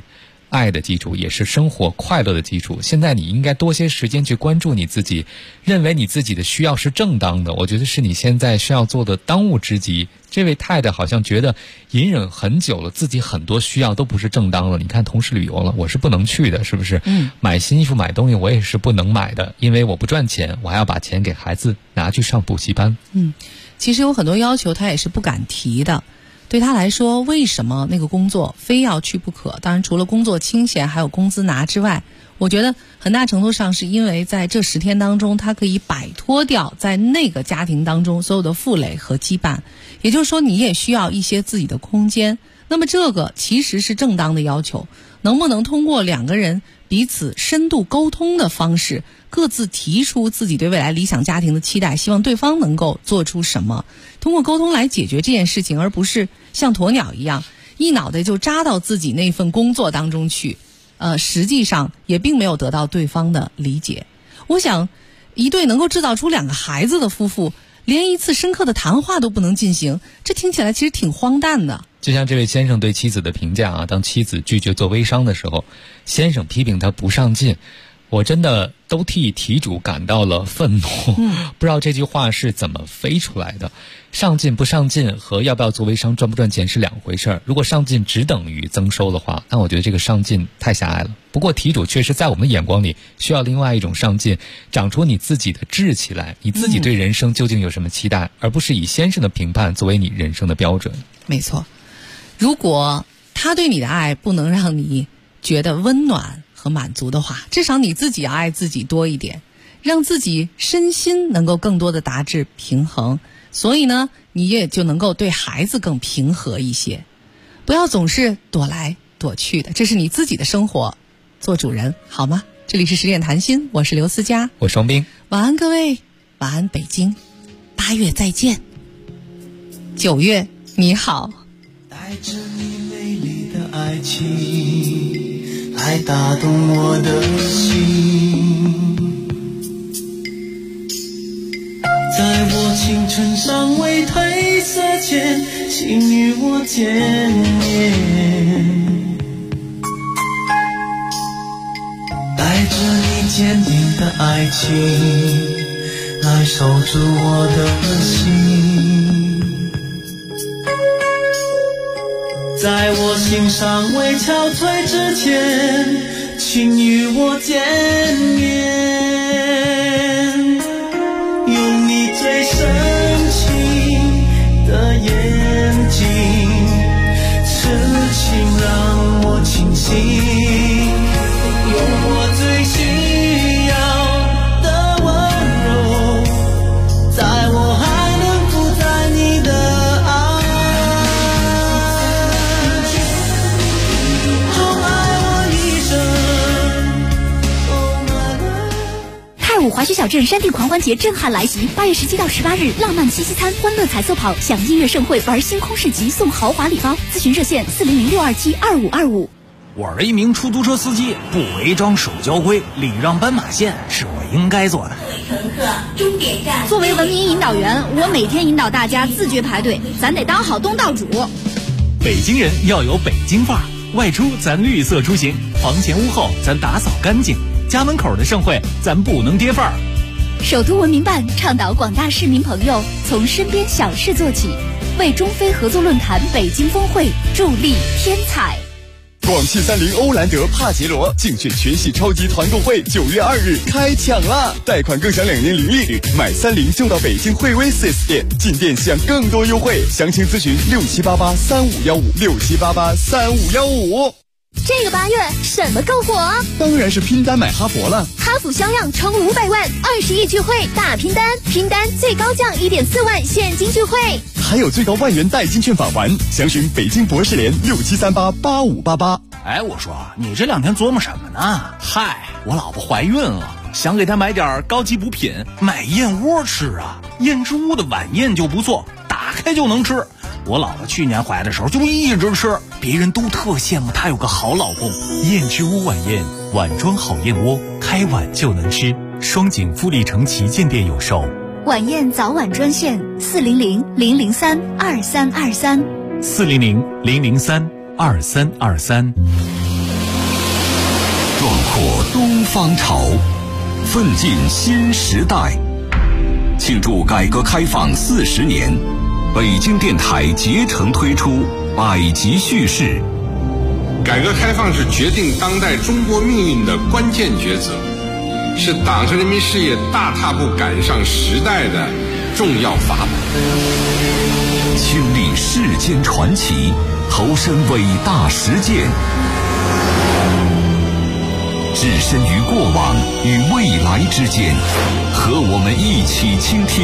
M: 爱的基础，也是生活快乐的基础。现在你应该多些时间去关注你自己，认为你自己的需要是正当的，我觉得是你现在需要做的当务之急。这位太太好像觉得隐忍很久了，自己很多需要都不是正当的。你看同事旅游了，我是不能去的，是不是？买新衣服买东西我也是不能买的，因为我不赚钱，我还要把钱给孩子拿去上补习班。
G: 其实有很多要求他也是不敢提的。对他来说，为什么那个工作非要去不可？当然除了工作清闲还有工资拿之外，我觉得很大程度上是因为在这10天当中，他可以摆脱掉在那个家庭当中所有的负累和羁绊。也就是说，你也需要一些自己的空间。那么这个其实是正当的要求，能不能通过2个人彼此深度沟通的方式，各自提出自己对未来理想家庭的期待，希望对方能够做出什么，通过沟通来解决这件事情，而不是像鸵鸟一样一脑袋就扎到自己那份工作当中去，实际上也并没有得到对方的理解。我想一对能够制造出2个孩子的夫妇，连一次深刻的谈话都不能进行，这听起来其实挺荒诞的。
M: 就像这位先生对妻子的评价啊，当妻子拒绝做微商的时候，先生批评他不上进，我真的都替题主感到了愤怒。不知道这句话是怎么飞出来的。上进不上进和要不要做微商赚不赚钱是2回事儿。如果上进只等于增收的话，那我觉得这个上进太狭隘了。不过题主确实在我们的眼光里需要另外一种上进，长出你自己的志气来，你自己对人生究竟有什么期待，而不是以先生的评判作为你人生的标准。
G: 没错，如果他对你的爱不能让你觉得温暖和满足的话，至少你自己要爱自己多一点，让自己身心能够更多的达至平衡，所以呢，你也就能够对孩子更平和一些，不要总是躲来躲去的，这是你自己的生活，做主人好吗？这里是10点谈心，我是刘思佳，
M: 我是王斌，
G: 晚安各位，晚安北京，8月再见，9月你好。
O: 带着你美丽的爱情来打动我的心，在我青春尚未褪色前，请与我见面，带着你坚定的爱情来守住我的心，在我心尚未憔悴之前，请与我见面，用你最深情的眼睛，痴情让我清醒，用我最需要的温柔，在我还能负载你的
J: 泰武滑雪小镇山地狂欢节震撼来袭，8月17到18日，浪漫七夕餐、欢乐彩色跑，享音乐盛会，玩星空市集，送豪华礼包。咨询热线400-627-2525。
I: 我是一名出租车司机，不违章守交规，礼让斑马线是我应该做的。
J: 乘客，终点站。作为文明引导员，我每天引导大家自觉排队，咱得当好东道主。
I: 北京人要有北京范儿，外出咱绿色出行，房前屋后咱打扫干净，家门口的盛会咱不能跌范儿。
J: 首都文明办倡导广大市民朋友从身边小事做起，为中非合作论坛北京峰会助力添彩。
H: 广汽30欧蓝德帕杰罗竞选全系超级团购会9月2日开抢啦！贷款更享2年零利率，买30就到北京惠威 4S 店，进店享更多优惠。详情咨询67883515，67883515。
C: 这个8月什么够火？
H: 当然是拼单买哈佛了。
C: 哈弗销量冲500万，20亿聚会大拼单，拼单最高降1.4万现金聚会，
H: 还有最高1万元代金券返还。详询北京博士联67388588。
I: 哎，我说你这2天琢磨什么呢？嗨，我老婆怀孕了，想给她买点高级补品，买燕窝吃啊。燕之屋的晚宴就不错，打开就能吃。我老婆去年怀的时候就一直吃，别人都特羡慕她有个好老公。
E: 燕之屋晚宴，碗装好燕窝，开碗就能吃。双井富力城旗舰店有售。
J: 晚宴早晚专线400-003-2323，400-003-2323。
P: 东方潮，奋进新时代。庆祝改革开放40年，北京电台竭诚推出百集叙事。
K: 改革开放是决定当代中国命运的关键抉择，是党和人民事业大踏步赶上时代的重要法宝。
P: 经历世间传奇，投身伟大实践，置身于过往与未来之间，和我们一起倾听